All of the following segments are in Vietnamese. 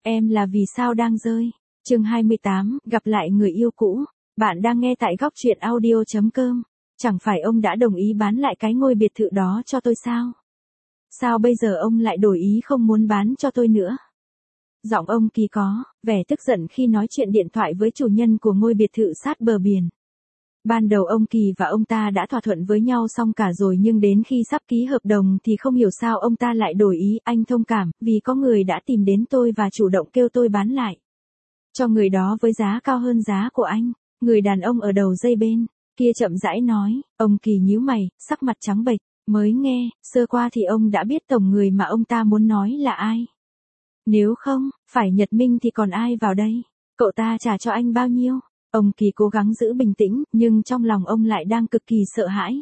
Em là vì sao đang rơi. Chương 28, gặp lại người yêu cũ. Bạn đang nghe tại góc truyện audio.com. Chẳng phải ông đã đồng ý bán lại cái ngôi biệt thự đó cho tôi sao? Sao bây giờ ông lại đổi ý không muốn bán cho tôi nữa? Giọng ông Kỳ có vẻ tức giận khi nói chuyện điện thoại với chủ nhân của ngôi biệt thự sát bờ biển. Ban đầu ông Kỳ và ông ta đã thỏa thuận với nhau xong cả rồi, nhưng đến khi sắp ký hợp đồng thì không hiểu sao ông ta lại đổi ý. Anh thông cảm, vì có người đã tìm đến tôi và chủ động kêu tôi bán lại cho người đó với giá cao hơn giá của anh. Người đàn ông ở đầu dây bên kia chậm rãi nói. Ông Kỳ nhíu mày, sắc mặt trắng bệch. Mới nghe sơ qua thì ông đã biết tổng người mà ông ta muốn nói là ai. Nếu không phải Nhật Minh thì còn ai vào đây? Cậu ta trả cho anh bao nhiêu? Ông Kỳ cố gắng giữ bình tĩnh, nhưng trong lòng ông lại đang cực kỳ sợ hãi.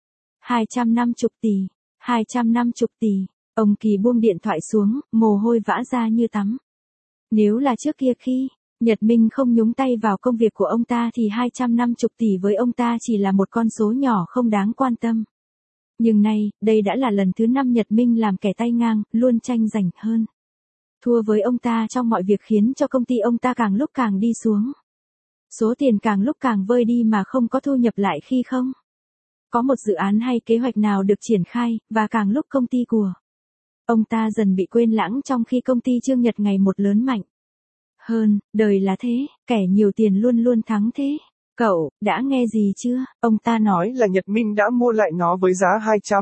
250 tỷ, 250 tỷ. Ông Kỳ buông điện thoại xuống, mồ hôi vã ra như tắm. Nếu là trước kia khi Nhật Minh không nhúng tay vào công việc của ông ta thì 250 tỷ với ông ta chỉ là một con số nhỏ không đáng quan tâm. Nhưng nay, đây đã là lần thứ 5 Nhật Minh làm kẻ tay ngang, luôn tranh giành hơn thua với ông ta trong mọi việc, khiến cho công ty ông ta càng lúc càng đi xuống. Số tiền càng lúc càng vơi đi mà không có thu nhập lại khi không có một dự án hay kế hoạch nào được triển khai, và càng lúc công ty của ông ta dần bị quên lãng trong khi công ty Trương Nhật ngày một lớn mạnh hơn. Đời là thế, kẻ nhiều tiền luôn luôn thắng thế. Cậu, đã nghe gì chưa? Ông ta nói là Nhật Minh đã mua lại nó với giá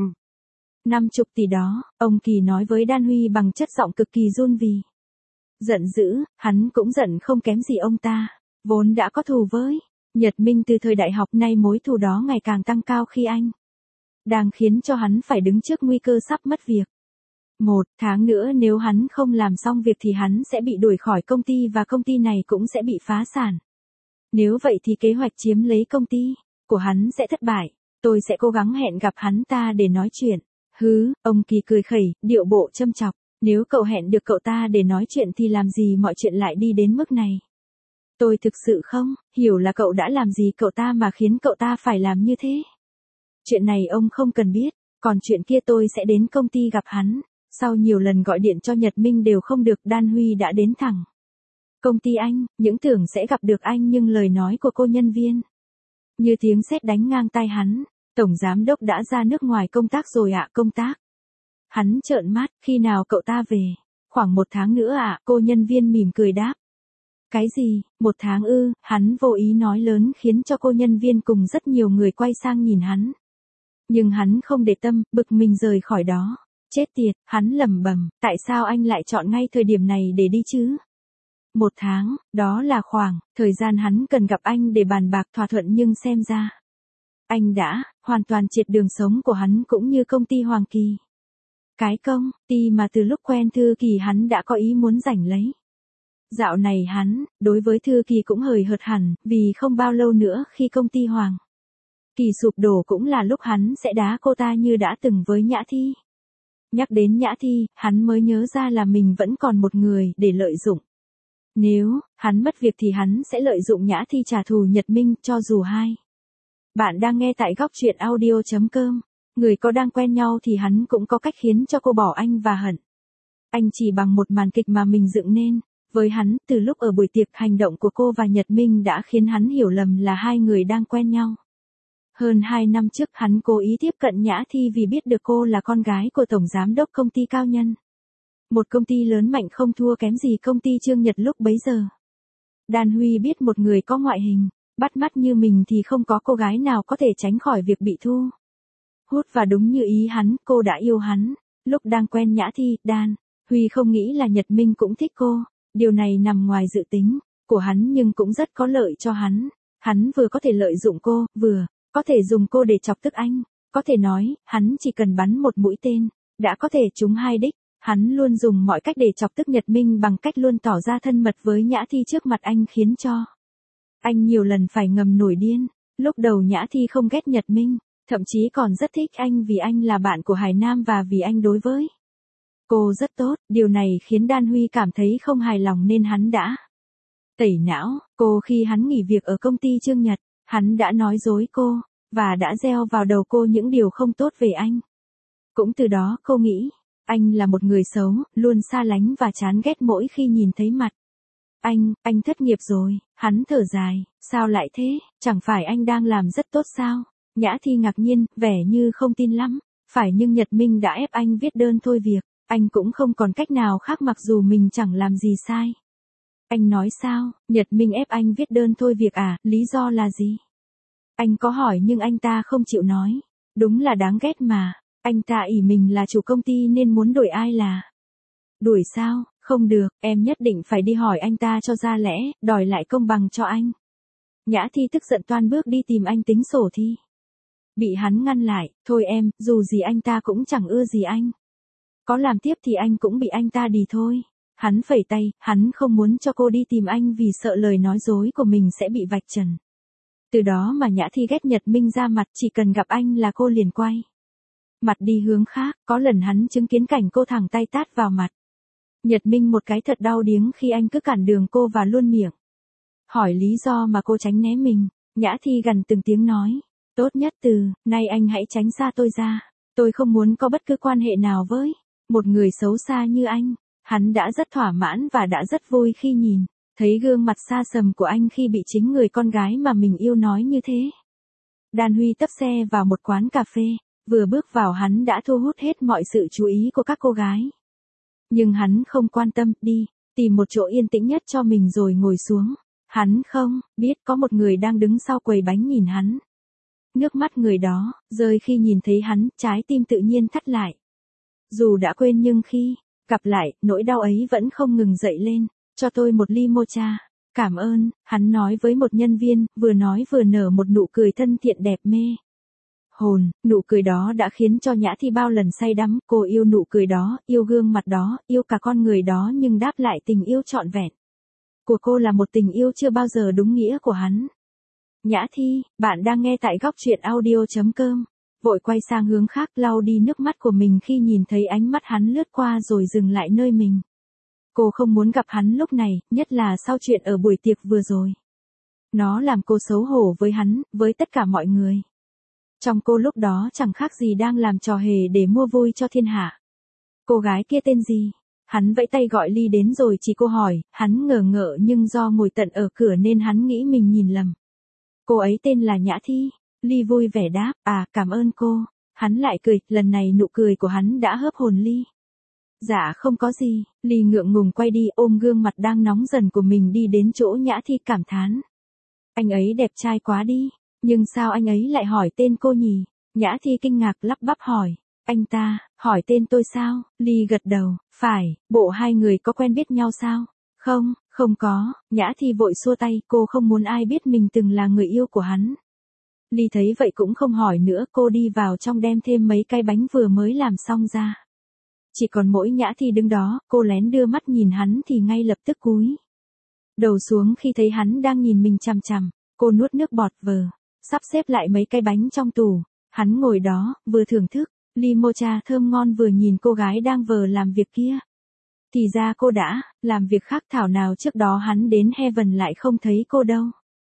250 tỷ đó, ông Kỳ nói với Đan Huy bằng chất giọng cực kỳ run vì giận dữ. Hắn cũng giận không kém gì ông ta, vốn đã có thù với Nhật Minh từ thời đại học, nay mối thù đó ngày càng tăng cao khi anh đang khiến cho hắn phải đứng trước nguy cơ sắp mất việc. 1 tháng nữa nếu hắn không làm xong việc thì hắn sẽ bị đuổi khỏi công ty và công ty này cũng sẽ bị phá sản. Nếu vậy thì kế hoạch chiếm lấy công ty của hắn sẽ thất bại. Tôi sẽ cố gắng hẹn gặp hắn ta để nói chuyện. Hứ, ông Kỳ cười khẩy, điệu bộ châm chọc. Nếu cậu hẹn được cậu ta để nói chuyện thì làm gì mọi chuyện lại đi đến mức này? Tôi thực sự không hiểu là cậu đã làm gì cậu ta mà khiến cậu ta phải làm như thế. Chuyện này ông không cần biết, còn chuyện kia tôi sẽ đến công ty gặp hắn. Sau nhiều lần gọi điện cho Nhật Minh đều không được, Đan Huy đã đến thẳng công ty anh, những tưởng sẽ gặp được anh, nhưng lời nói của cô nhân viên như tiếng sét đánh ngang tai hắn. Tổng giám đốc đã ra nước ngoài công tác rồi ạ. Công tác? Hắn trợn mắt, khi nào cậu ta về? Khoảng 1 tháng nữa ạ. Cô nhân viên mỉm cười đáp. Cái gì, 1 tháng ư? Hắn vô ý nói lớn khiến cho cô nhân viên cùng rất nhiều người quay sang nhìn hắn. Nhưng hắn không để tâm, bực mình rời khỏi đó. Chết tiệt, hắn lẩm bẩm, tại sao anh lại chọn ngay thời điểm này để đi chứ? 1 tháng, đó là khoảng thời gian hắn cần gặp anh để bàn bạc thỏa thuận, nhưng xem ra anh đã hoàn toàn triệt đường sống của hắn cũng như công ty Hoàng Kỳ. Cái công ty mà từ lúc quen Thư Kỳ hắn đã có ý muốn giành lấy. Dạo này hắn, đối với Thư Kỳ cũng hời hợt hẳn, vì không bao lâu nữa khi công ty Hoàng Kỳ sụp đổ cũng là lúc hắn sẽ đá cô ta như đã từng với Nhã Thi. Nhắc đến Nhã Thi, hắn mới nhớ ra là mình vẫn còn một người để lợi dụng. Nếu hắn mất việc thì hắn sẽ lợi dụng Nhã Thi trả thù Nhật Minh, cho dù hai. Bạn đang nghe tại góc truyện audio.com. Người có đang quen nhau thì hắn cũng có cách khiến cho cô bỏ anh và hận anh chỉ bằng một màn kịch mà mình dựng nên. Với hắn, từ lúc ở buổi tiệc, hành động của cô và Nhật Minh đã khiến hắn hiểu lầm là hai người đang quen nhau. Hơn 2 năm trước hắn cố ý tiếp cận Nhã Thi vì biết được cô là con gái của tổng giám đốc công ty Cao Nhân. Một công ty lớn mạnh không thua kém gì công ty Trương Nhật lúc bấy giờ. Đan Huy biết một người có ngoại hình bắt mắt như mình thì không có cô gái nào có thể tránh khỏi việc bị thu hút, và đúng như ý hắn, cô đã yêu hắn. Lúc đang quen Nhã Thi, Đan Huy không nghĩ là Nhật Minh cũng thích cô. Điều này nằm ngoài dự tính của hắn nhưng cũng rất có lợi cho hắn. Hắn vừa có thể lợi dụng cô, vừa có thể dùng cô để chọc tức anh. Có thể nói, hắn chỉ cần bắn một mũi tên đã có thể trúng 2 đích. Hắn luôn dùng mọi cách để chọc tức Nhật Minh bằng cách luôn tỏ ra thân mật với Nhã Thi trước mặt anh, khiến cho anh nhiều lần phải ngầm nổi điên. Lúc đầu Nhã Thi không ghét Nhật Minh, thậm chí còn rất thích anh vì anh là bạn của Hải Nam và vì anh đối với cô rất tốt. Điều này khiến Đan Huy cảm thấy không hài lòng nên hắn đã tẩy não cô khi hắn nghỉ việc ở công ty Trương Nhật. Hắn đã nói dối cô và đã gieo vào đầu cô những điều không tốt về anh. Cũng từ đó cô nghĩ Anh là một người xấu, luôn xa lánh và chán ghét mỗi khi nhìn thấy mặt. Anh thất nghiệp rồi, hắn thở dài, sao lại thế, chẳng phải anh đang làm rất tốt sao? Nhã Thi ngạc nhiên, vẻ như không tin lắm, phải nhưng Nhật Minh đã ép anh viết đơn thôi việc, anh cũng không còn cách nào khác mặc dù mình chẳng làm gì sai. Anh nói sao, Nhật Minh ép anh viết đơn thôi việc à, lý do là gì? Anh có hỏi nhưng anh ta không chịu nói, đúng là đáng ghét mà, anh ta ỷ mình là chủ công ty nên muốn đuổi ai là. Đuổi sao, không được, em nhất định phải đi hỏi anh ta cho ra lẽ, đòi lại công bằng cho anh. Nhã Thi tức giận toan bước đi tìm anh tính sổ thi. Bị hắn ngăn lại, thôi em, dù gì anh ta cũng chẳng ưa gì anh. Có làm tiếp thì anh cũng bị anh ta đì thôi. Hắn phẩy tay, hắn không muốn cho cô đi tìm anh vì sợ lời nói dối của mình sẽ bị vạch trần. Từ đó mà Nhã Thi ghét Nhật Minh ra mặt, chỉ cần gặp anh là cô liền quay mặt đi hướng khác, có lần hắn chứng kiến cảnh cô thẳng tay tát vào mặt Nhật Minh một cái thật đau điếng khi anh cứ cản đường cô và luôn miệng hỏi lý do mà cô tránh né mình. Nhã Thi gần từng tiếng nói, tốt nhất từ nay anh hãy tránh xa tôi ra, tôi không muốn có bất cứ quan hệ nào với một người xấu xa như anh. Hắn đã rất thỏa mãn và đã rất vui khi nhìn thấy gương mặt xa sầm của anh khi bị chính người con gái mà mình yêu nói như thế. Đan Huy tấp xe vào một quán cà phê, vừa bước vào hắn đã thu hút hết mọi sự chú ý của các cô gái. Nhưng hắn không quan tâm, đi, tìm một chỗ yên tĩnh nhất cho mình rồi ngồi xuống. Hắn không biết có một người đang đứng sau quầy bánh nhìn hắn. Nước mắt người đó rơi khi nhìn thấy hắn, trái tim tự nhiên thắt lại. Dù đã quên nhưng khi gặp lại, nỗi đau ấy vẫn không ngừng dậy lên. Cho tôi một ly mocha. Cảm ơn, hắn nói với một nhân viên, vừa nói vừa nở một nụ cười thân thiện đẹp mê hồn. Nụ cười đó đã khiến cho Nhã Thi bao lần say đắm. Cô yêu nụ cười đó, yêu gương mặt đó, yêu cả con người đó, nhưng đáp lại tình yêu trọn vẹn của cô là một tình yêu chưa bao giờ đúng nghĩa của hắn. Nhã Thi, bạn đang nghe tại góc truyện audio.com. Vội quay sang hướng khác, lau đi nước mắt của mình khi nhìn thấy ánh mắt hắn lướt qua rồi dừng lại nơi mình. Cô không muốn gặp hắn lúc này, nhất là sau chuyện ở buổi tiệc vừa rồi. Nó làm cô xấu hổ với hắn, với tất cả mọi người. Trong cô lúc đó chẳng khác gì đang làm trò hề để mua vui cho thiên hạ. Cô gái kia tên gì? Hắn vẫy tay gọi Ly đến rồi chỉ cô hỏi, hắn ngờ ngợ nhưng do ngồi tận ở cửa nên hắn nghĩ mình nhìn lầm. Cô ấy tên là Nhã Thi. Ly vui vẻ đáp, à, cảm ơn cô. Hắn lại cười, lần này nụ cười của hắn đã hớp hồn Ly. Dạ không có gì, Ly ngượng ngùng quay đi ôm gương mặt đang nóng dần của mình đi đến chỗ Nhã Thi cảm thán. Anh ấy đẹp trai quá đi, nhưng sao anh ấy lại hỏi tên cô nhỉ? Nhã Thi kinh ngạc lắp bắp hỏi, anh ta, hỏi tên tôi sao? Ly gật đầu, phải, bộ hai người có quen biết nhau sao? Không, không có. Nhã Thi vội xua tay, cô không muốn ai biết mình từng là người yêu của hắn. Ly thấy vậy cũng không hỏi nữa, cô đi vào trong đem thêm mấy cái bánh vừa mới làm xong ra. Chỉ còn mỗi Nhã Thi đứng đó, cô lén đưa mắt nhìn hắn thì ngay lập tức cúi đầu xuống khi thấy hắn đang nhìn mình chằm chằm. Cô nuốt nước bọt sắp xếp lại mấy cái bánh trong tủ. Hắn ngồi đó, vừa thưởng thức ly mocha thơm ngon vừa nhìn cô gái đang làm việc kia. Thì ra cô đã làm việc khác, thảo nào trước đó hắn đến Heaven lại không thấy cô đâu.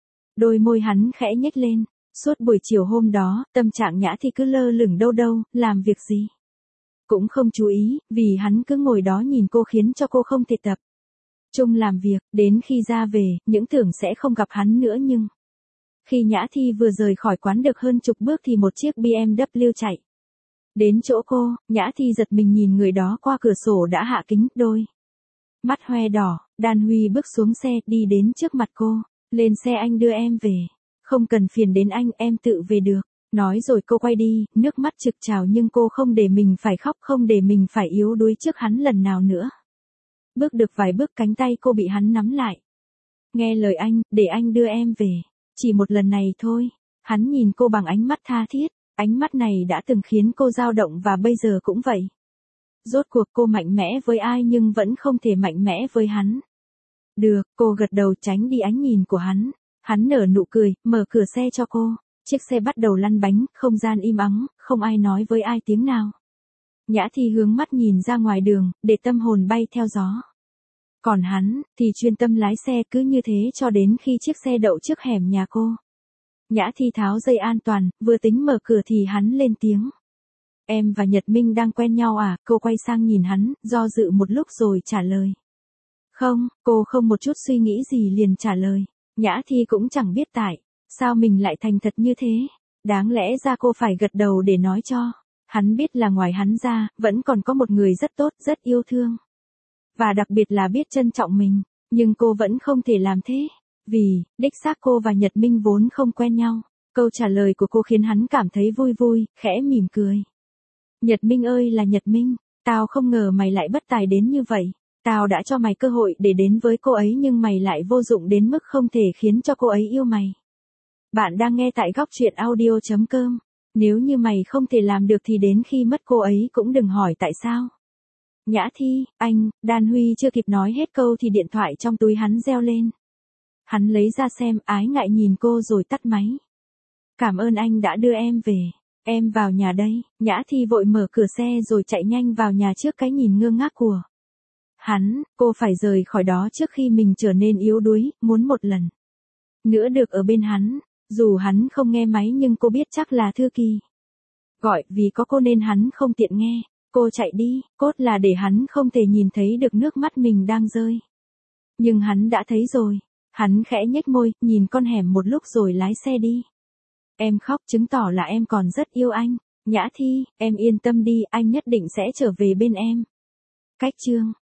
Đôi môi hắn khẽ nhếch lên. Suốt buổi chiều hôm đó, tâm trạng Nhã Thi cứ lơ lửng đâu đâu, làm việc gì cũng không chú ý, vì hắn cứ ngồi đó nhìn cô khiến cho cô không thể tập trung làm việc. Đến khi ra về, những tưởng sẽ không gặp hắn nữa nhưng khi Nhã Thi vừa rời khỏi quán được hơn chục bước thì một chiếc BMW chạy đến chỗ cô. Nhã Thi giật mình nhìn người đó qua cửa sổ đã hạ kính, đôi mắt hoe đỏ. Đan Huy bước xuống xe, đi đến trước mặt cô. Lên xe, anh đưa em về. Không cần phiền đến anh, em tự về được. Nói rồi cô quay đi, nước mắt trực trào nhưng cô không để mình phải khóc, không để mình phải yếu đuối trước hắn lần nào nữa. Bước được vài bước cánh tay cô bị hắn nắm lại. Nghe lời anh, để anh đưa em về. Chỉ một lần này thôi. Hắn nhìn cô bằng ánh mắt tha thiết. Ánh mắt này đã từng khiến cô dao động và bây giờ cũng vậy. Rốt cuộc cô mạnh mẽ với ai nhưng vẫn không thể mạnh mẽ với hắn. Được, cô gật đầu tránh đi ánh nhìn của hắn. Hắn nở nụ cười, mở cửa xe cho cô. Chiếc xe bắt đầu lăn bánh, không gian im ắng, không ai nói với ai tiếng nào. Nhã Thi hướng mắt nhìn ra ngoài đường, để tâm hồn bay theo gió. Còn hắn, thì chuyên tâm lái xe cứ như thế cho đến khi chiếc xe đậu trước hẻm nhà cô. Nhã Thi tháo dây an toàn, vừa tính mở cửa thì hắn lên tiếng. Em và Nhật Minh đang quen nhau à? Cô quay sang nhìn hắn, do dự một lúc rồi trả lời. Không, cô không một chút suy nghĩ gì liền trả lời. Nhã Thi cũng chẳng biết tại sao mình lại thành thật như thế. Đáng lẽ ra cô phải gật đầu để nói cho hắn biết là ngoài hắn ra, vẫn còn có một người rất tốt, rất yêu thương. Và đặc biệt là biết trân trọng mình. Nhưng cô vẫn không thể làm thế. Vì, đích xác cô và Nhật Minh vốn không quen nhau. Câu trả lời của cô khiến hắn cảm thấy vui vui, khẽ mỉm cười. Nhật Minh ơi là Nhật Minh, tao không ngờ mày lại bất tài đến như vậy. Tao đã cho mày cơ hội để đến với cô ấy nhưng mày lại vô dụng đến mức không thể khiến cho cô ấy yêu mày. Bạn đang nghe tại góc truyện audio.com. Nếu như mày không thể làm được thì đến khi mất cô ấy cũng đừng hỏi tại sao. Nhã Thi, anh, Đan Huy chưa kịp nói hết câu thì điện thoại trong túi hắn reo lên. Hắn lấy ra xem, ái ngại nhìn cô rồi tắt máy. Cảm ơn anh đã đưa em về. Em vào nhà đây. Nhã Thi vội mở cửa xe rồi chạy nhanh vào nhà trước cái nhìn ngơ ngác của hắn. Cô phải rời khỏi đó trước khi mình trở nên yếu đuối, muốn một lần nữa được ở bên hắn. Dù hắn không nghe máy nhưng cô biết chắc là Thư Kỳ gọi, vì có cô nên hắn không tiện nghe. Cô chạy đi, cốt là để hắn không thể nhìn thấy được nước mắt mình đang rơi. Nhưng hắn đã thấy rồi. Hắn khẽ nhếch môi, nhìn con hẻm một lúc rồi lái xe đi. Em khóc chứng tỏ là em còn rất yêu anh. Nhã Thi, em yên tâm đi, anh nhất định sẽ trở về bên em. Cách chương